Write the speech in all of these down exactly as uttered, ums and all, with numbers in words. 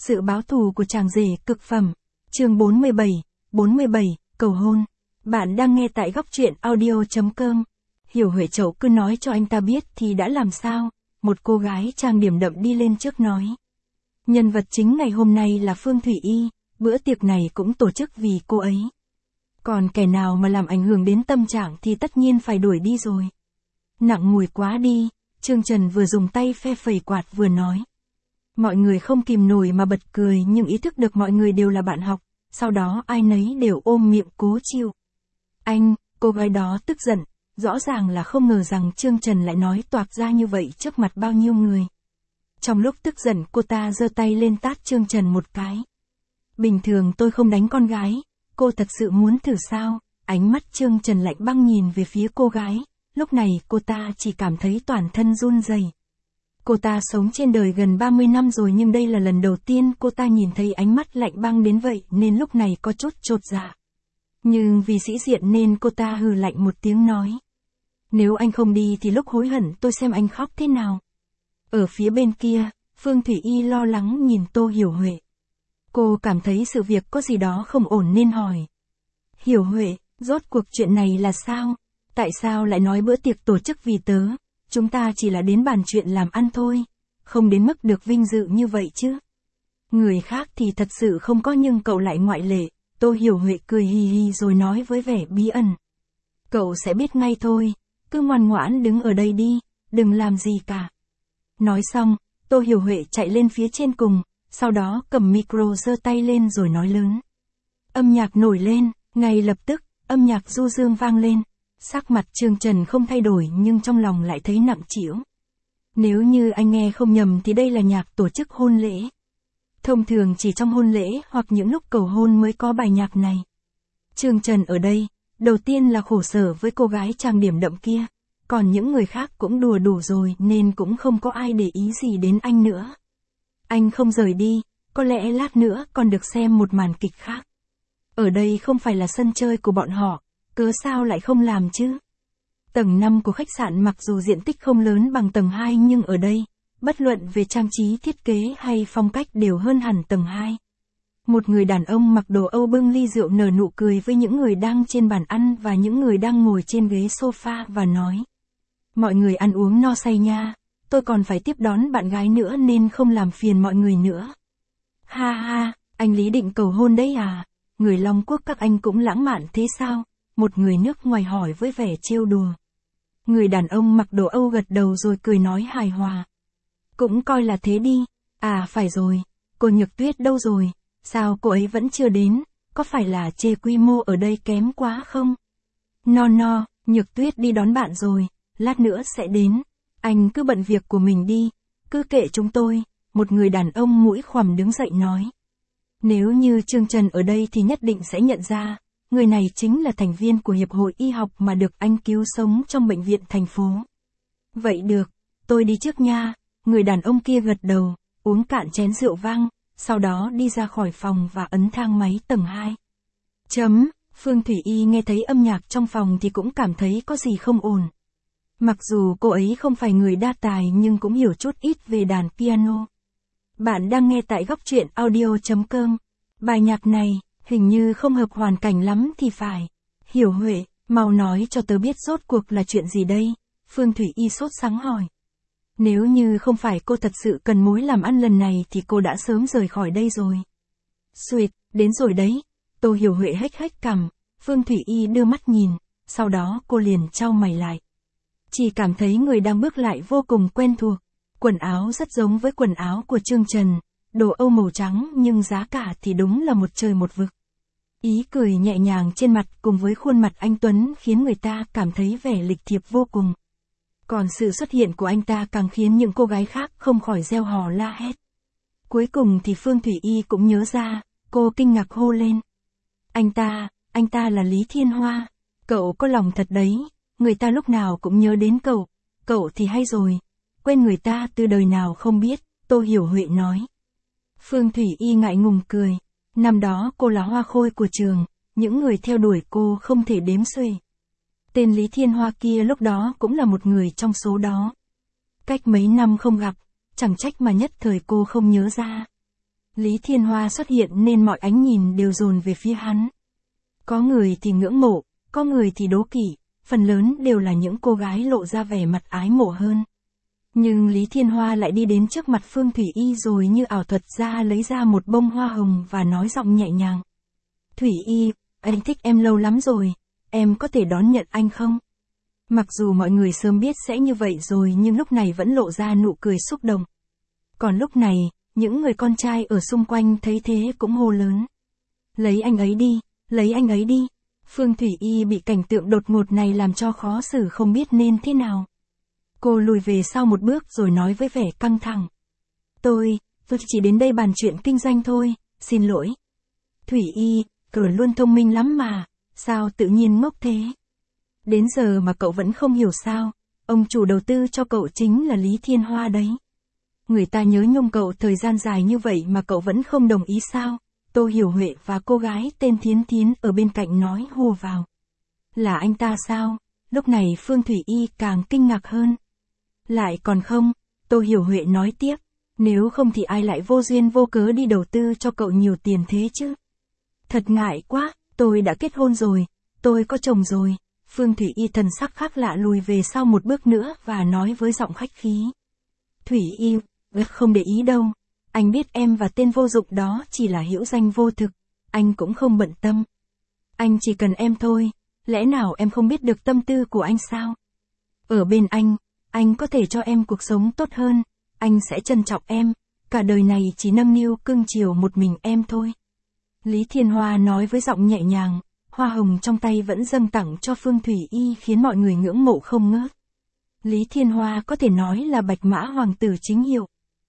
Sự báo thù của chàng rể cực phẩm. Chương bốn mươi bảy, bốn mươi bảy, cầu hôn. Bạn đang nghe tại góc truyện audio chấm com. Hiểu Huệ Chậu cứ nói cho anh ta biết thì đã làm sao, một cô gái trang điểm đậm đi lên trước nói. Nhân vật chính ngày hôm nay là Phương Thủy Y, bữa tiệc này cũng tổ chức vì cô ấy. Còn kẻ nào mà làm ảnh hưởng đến tâm trạng thì tất nhiên phải đuổi đi rồi. Nặng mùi quá đi, Trương Trần vừa dùng tay phe phẩy quạt vừa nói. Mọi người không kìm nổi mà bật cười nhưng ý thức được mọi người đều là bạn học, sau đó ai nấy đều ôm miệng cố chịu. Anh, cô gái đó tức giận, rõ ràng là không ngờ rằng Trương Trần lại nói toạc ra như vậy trước mặt bao nhiêu người. Trong lúc tức giận cô ta giơ tay lên tát Trương Trần một cái. Bình thường tôi không đánh con gái, cô thật sự muốn thử sao? Ánh mắt Trương Trần lạnh băng nhìn về phía cô gái, lúc này cô ta chỉ cảm thấy toàn thân run rẩy. Cô ta sống trên đời gần ba mươi năm rồi nhưng đây là lần đầu tiên cô ta nhìn thấy ánh mắt lạnh băng đến vậy nên lúc này có chút chột dạ. Nhưng vì sĩ diện nên cô ta hừ lạnh một tiếng nói. Nếu anh không đi thì lúc hối hận tôi xem anh khóc thế nào. Ở phía bên kia, Phương Thủy Y lo lắng nhìn Tô Hiểu Huệ. Cô cảm thấy sự việc có gì đó không ổn nên hỏi. Hiểu Huệ, rốt cuộc chuyện này là sao? Tại sao lại nói bữa tiệc tổ chức vì tớ? Chúng ta chỉ là đến bàn chuyện làm ăn thôi, không đến mức được vinh dự như vậy chứ. Người khác thì thật sự không có nhưng cậu lại ngoại lệ. Tô Hiểu Huệ cười hì hì rồi nói với vẻ bí ẩn. Cậu sẽ biết ngay thôi, cứ ngoan ngoãn đứng ở đây đi, đừng làm gì cả. Nói xong, Tô Hiểu Huệ chạy lên phía trên cùng, sau đó cầm micro giơ tay lên rồi nói lớn. Âm nhạc nổi lên, ngay lập tức, âm nhạc du dương vang lên. Sắc mặt Trương Trần không thay đổi nhưng trong lòng lại thấy nặng trĩu. Nếu như anh nghe không nhầm thì đây là nhạc tổ chức hôn lễ. Thông thường chỉ trong hôn lễ hoặc những lúc cầu hôn mới có bài nhạc này. Trương Trần ở đây, đầu tiên là khổ sở với cô gái trang điểm đậm kia, còn những người khác cũng đùa đủ rồi nên cũng không có ai để ý gì đến anh nữa. Anh không rời đi, có lẽ lát nữa còn được xem một màn kịch khác. Ở đây không phải là sân chơi của bọn họ, cớ sao lại không làm chứ? Tầng năm của khách sạn mặc dù diện tích không lớn bằng tầng hai nhưng ở đây, bất luận về trang trí thiết kế hay phong cách đều hơn hẳn tầng hai. Một người đàn ông mặc đồ Âu bưng ly rượu nở nụ cười với những người đang trên bàn ăn và những người đang ngồi trên ghế sofa và nói. Mọi người ăn uống no say nha, tôi còn phải tiếp đón bạn gái nữa nên không làm phiền mọi người nữa. Ha ha, anh Lý định cầu hôn đấy à? Người Long Quốc các anh cũng lãng mạn thế sao? Một người nước ngoài hỏi với vẻ trêu đùa. Người đàn ông mặc đồ Âu gật đầu rồi cười nói hài hòa. Cũng coi là thế đi. À phải rồi, cô Nhược Tuyết đâu rồi? Sao cô ấy vẫn chưa đến? Có phải là chê quy mô ở đây kém quá không? No no, Nhược Tuyết đi đón bạn rồi, lát nữa sẽ đến. Anh cứ bận việc của mình đi, cứ kệ chúng tôi. Một người đàn ông mũi khoằm đứng dậy nói. Nếu như Trương Trần ở đây thì nhất định sẽ nhận ra. Người này chính là thành viên của Hiệp hội Y học mà được anh cứu sống trong bệnh viện thành phố. Vậy được, tôi đi trước nha. Người đàn ông kia gật đầu, uống cạn chén rượu vang, sau đó đi ra khỏi phòng và ấn thang máy tầng hai. Chấm, Phương Thủy Y nghe thấy âm nhạc trong phòng thì cũng cảm thấy có gì không ổn. Mặc dù cô ấy không phải người đa tài nhưng cũng hiểu chút ít về đàn piano. Bạn đang nghe tại góc truyện audio chấm com. Bài nhạc này, hình như không hợp hoàn cảnh lắm thì phải. Hiểu Huệ, mau nói cho tớ biết rốt cuộc là chuyện gì đây? Phương Thủy Y sốt sắng hỏi. Nếu như không phải cô thật sự cần mối làm ăn lần này thì cô đã sớm rời khỏi đây rồi. Xuyệt, đến rồi đấy. Tô Hiểu Huệ hếch hếch cằm, Phương Thủy Y đưa mắt nhìn, sau đó cô liền chau mày lại. Chỉ cảm thấy người đang bước lại vô cùng quen thuộc. Quần áo rất giống với quần áo của Trương Trần, đồ Âu màu trắng nhưng giá cả thì đúng là một trời một vực. Ý cười nhẹ nhàng trên mặt cùng với khuôn mặt anh Tuấn khiến người ta cảm thấy vẻ lịch thiệp vô cùng. Còn sự xuất hiện của anh ta càng khiến những cô gái khác không khỏi reo hò la hét. Cuối cùng thì Phương Thủy Y cũng nhớ ra, cô kinh ngạc hô lên. Anh ta, anh ta là Lý Thiên Hoa. Cậu có lòng thật đấy, người ta lúc nào cũng nhớ đến cậu, cậu thì hay rồi. Quên người ta từ đời nào không biết, Tô Hiểu Huệ nói. Phương Thủy Y ngại ngùng cười. Năm đó cô là hoa khôi của trường, những người theo đuổi cô không thể đếm xuể. Tên Lý Thiên Hoa kia lúc đó cũng là một người trong số đó. Cách mấy năm không gặp, chẳng trách mà nhất thời cô không nhớ ra. Lý Thiên Hoa xuất hiện nên mọi ánh nhìn đều dồn về phía hắn. Có người thì ngưỡng mộ, có người thì đố kỵ, phần lớn đều là những cô gái lộ ra vẻ mặt ái mộ hơn. Nhưng Lý Thiên Hoa lại đi đến trước mặt Phương Thủy Y rồi như ảo thuật ra lấy ra một bông hoa hồng và nói giọng nhẹ nhàng. Thủy Y, anh thích em lâu lắm rồi, em có thể đón nhận anh không? Mặc dù mọi người sớm biết sẽ như vậy rồi nhưng lúc này vẫn lộ ra nụ cười xúc động. Còn lúc này, những người con trai ở xung quanh thấy thế cũng hô lớn. Lấy anh ấy đi, lấy anh ấy đi. Phương Thủy Y bị cảnh tượng đột ngột này làm cho khó xử không biết nên thế nào. Cô lùi về sau một bước rồi nói với vẻ căng thẳng. Tôi, tôi chỉ đến đây bàn chuyện kinh doanh thôi, xin lỗi. Thủy Y, cậu luôn thông minh lắm mà, sao tự nhiên ngốc thế? Đến giờ mà cậu vẫn không hiểu sao, ông chủ đầu tư cho cậu chính là Lý Thiên Hoa đấy. Người ta nhớ nhung cậu thời gian dài như vậy mà cậu vẫn không đồng ý sao? Tô Hiểu Huệ và cô gái tên Thiến Thiến ở bên cạnh nói hô vào. Là anh ta sao? Lúc này Phương Thủy Y càng kinh ngạc hơn. Lại còn không, Tô Hiểu Huệ nói tiếp. Nếu không thì ai lại vô duyên vô cớ đi đầu tư cho cậu nhiều tiền thế chứ? Thật ngại quá, tôi đã kết hôn rồi, tôi có chồng rồi. Phương Thủy Y thần sắc khác lạ lùi về sau một bước nữa và nói với giọng khách khí. Thủy Y, không để ý đâu. Anh biết em và tên vô dụng đó chỉ là hữu danh vô thực, anh cũng không bận tâm. Anh chỉ cần em thôi, lẽ nào em không biết được tâm tư của anh sao? Ở bên anh, anh có thể cho em cuộc sống tốt hơn, anh sẽ trân trọng em, cả đời này chỉ nâng niu cưng chiều một mình em thôi. Lý Thiên Hoa nói với giọng nhẹ nhàng, hoa hồng trong tay vẫn dâng tặng cho Phương Thủy Y khiến mọi người ngưỡng mộ không ngớt. Lý Thiên Hoa có thể nói là bạch mã hoàng tử chính hiệu.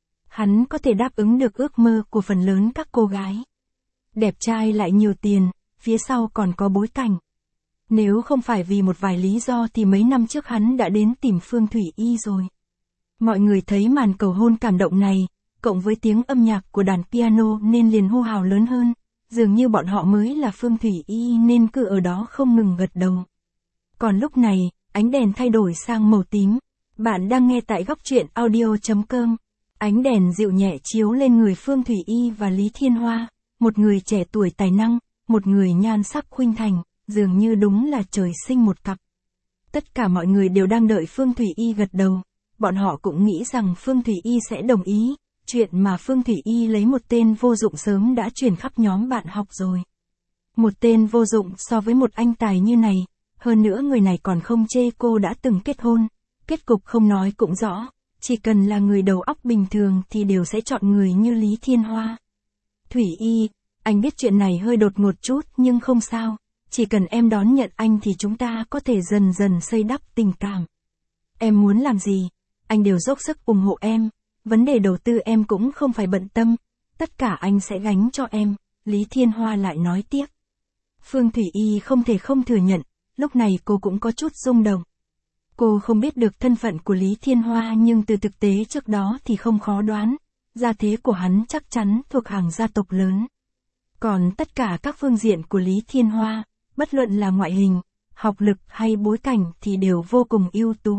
Hắn có thể đáp ứng được ước mơ của phần lớn các cô gái. Đẹp trai lại nhiều tiền, phía sau còn có bối cảnh. Nếu không phải vì một vài lý do thì mấy năm trước hắn đã đến tìm Phương Thủy Y rồi. Mọi người thấy màn cầu hôn cảm động này, cộng với tiếng âm nhạc của đàn piano nên liền hô hào lớn hơn. Dường như bọn họ mới là Phương Thủy Y nên cứ ở đó không ngừng gật đầu. Còn lúc này, ánh đèn thay đổi sang màu tím. Bạn đang nghe tại góc truyện audio chấm com. Ánh đèn dịu nhẹ chiếu lên người Phương Thủy Y và Lý Thiên Hoa, một người trẻ tuổi tài năng, một người nhan sắc khuynh thành, dường như đúng là trời sinh một cặp. Tất cả mọi người đều đang đợi Phương Thủy Y gật đầu, bọn họ cũng nghĩ rằng Phương Thủy Y sẽ đồng ý, chuyện mà Phương Thủy Y lấy một tên vô dụng sớm đã truyền khắp nhóm bạn học rồi. Một tên vô dụng so với một anh tài như này, hơn nữa người này còn không chê cô đã từng kết hôn, kết cục không nói cũng rõ. Chỉ cần là người đầu óc bình thường thì đều sẽ chọn người như Lý Thiên Hoa. Thủy Y, anh biết chuyện này hơi đột ngột chút nhưng không sao, chỉ cần em đón nhận anh thì chúng ta có thể dần dần xây đắp tình cảm. Em muốn làm gì, anh đều dốc sức ủng hộ em, vấn đề đầu tư em cũng không phải bận tâm, tất cả anh sẽ gánh cho em, Lý Thiên Hoa lại nói tiếp. Phương Thủy Y không thể không thừa nhận, lúc này cô cũng có chút rung động. Cô không biết được thân phận của Lý Thiên Hoa nhưng từ thực tế trước đó thì không khó đoán, gia thế của hắn chắc chắn thuộc hàng gia tộc lớn. Còn tất cả các phương diện của Lý Thiên Hoa, bất luận là ngoại hình, học lực hay bối cảnh thì đều vô cùng ưu tú.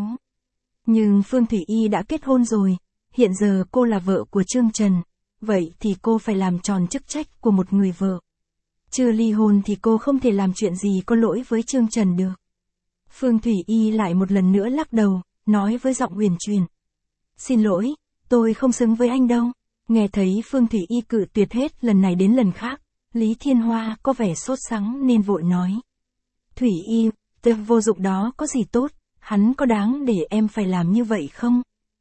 Nhưng Phương Thủy Y đã kết hôn rồi, hiện giờ cô là vợ của Trương Trần, vậy thì cô phải làm tròn chức trách của một người vợ. Chưa ly hôn thì cô không thể làm chuyện gì có lỗi với Trương Trần được. Phương Thủy Y lại một lần nữa lắc đầu, nói với giọng huyền chuyển. Xin lỗi, tôi không xứng với anh đâu. Nghe thấy Phương Thủy Y cự tuyệt hết lần này đến lần khác, Lý Thiên Hoa có vẻ sốt sắng nên vội nói. Thủy Y, tên vô dụng đó có gì tốt, hắn có đáng để em phải làm như vậy không?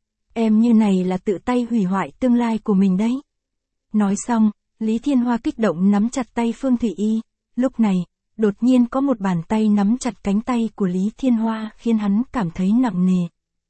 Em như này là tự tay hủy hoại tương lai của mình đấy. Nói xong, Lý Thiên Hoa kích động nắm chặt tay Phương Thủy Y, lúc này, đột nhiên có một bàn tay nắm chặt cánh tay của Lý Thiên Hoa khiến hắn cảm thấy nặng nề.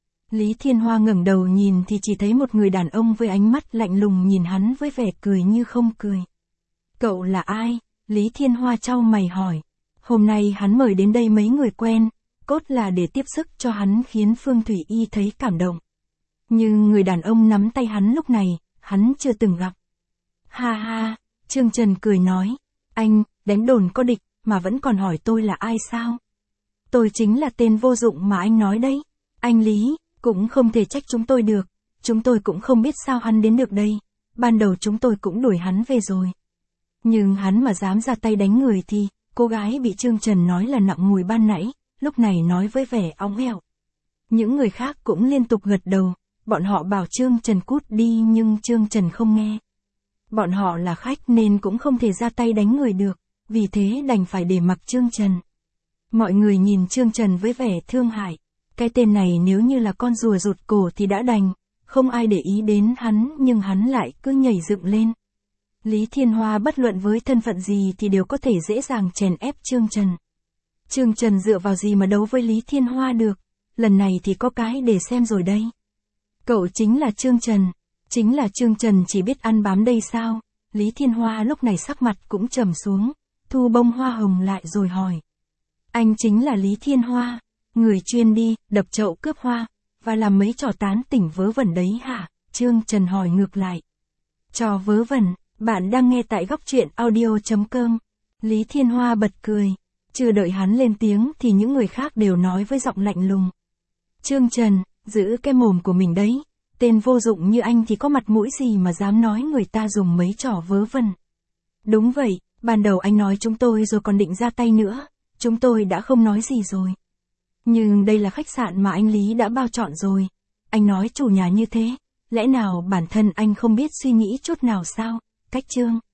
Lý Thiên Hoa ngẩng đầu nhìn thì chỉ thấy một người đàn ông với ánh mắt lạnh lùng nhìn hắn với vẻ cười như không cười. Cậu là ai? Lý Thiên Hoa chau mày hỏi. Hôm nay hắn mời đến đây mấy người quen, cốt là để tiếp sức cho hắn khiến Phương Thủy Y thấy cảm động. Nhưng người đàn ông nắm tay hắn lúc này, hắn chưa từng gặp. Ha ha, Trương Trần cười nói, anh, đánh đồn có địch, mà vẫn còn hỏi tôi là ai sao? Tôi chính là tên vô dụng mà anh nói đấy. Anh Lý, cũng không thể trách chúng tôi được, chúng tôi cũng không biết sao hắn đến được đây. ban đầu chúng tôi cũng đuổi hắn về rồi. Nhưng hắn mà dám ra tay đánh người thì, cô gái bị Trương Trần nói là nặng mùi ban nãy, lúc này nói với vẻ óng ẻo. Những người khác cũng liên tục gật đầu, bọn họ bảo Trương Trần cút đi nhưng Trương Trần không nghe. Bọn họ là khách nên cũng không thể ra tay đánh người được, vì thế đành phải để mặc Trương Trần. Mọi người nhìn Trương Trần với vẻ thương hại, cái tên này nếu như là con rùa rụt cổ thì đã đành, không ai để ý đến hắn nhưng hắn lại cứ nhảy dựng lên. Lý Thiên Hoa bất luận với thân phận gì thì đều có thể dễ dàng chèn ép Trương Trần. Trương Trần dựa vào gì mà đấu với Lý Thiên Hoa được, lần này thì có cái để xem rồi đây. Cậu chính là Trương Trần, chính là Trương Trần chỉ biết ăn bám đây sao? Lý Thiên Hoa lúc này sắc mặt cũng trầm xuống, thu bông hoa hồng lại rồi hỏi. Anh chính là Lý Thiên Hoa, người chuyên đi, đập chậu cướp hoa, và làm mấy trò tán tỉnh vớ vẩn đấy hả? Trương Trần hỏi ngược lại. Trò vớ vẩn, bạn đang nghe tại góc truyện audio chấm com. Lý Thiên Hoa bật cười, chưa đợi hắn lên tiếng thì những người khác đều nói với giọng lạnh lùng. Trương Trần, giữ cái mồm của mình đấy, tên vô dụng như anh thì có mặt mũi gì mà dám nói người ta dùng mấy trò vớ vẩn. Đúng vậy, ban đầu anh nói chúng tôi rồi còn định ra tay nữa, chúng tôi đã không nói gì rồi. Nhưng đây là khách sạn mà anh Lý đã bao chọn rồi, anh nói chủ nhà như thế, lẽ nào bản thân anh không biết suy nghĩ chút nào sao? Cách Trương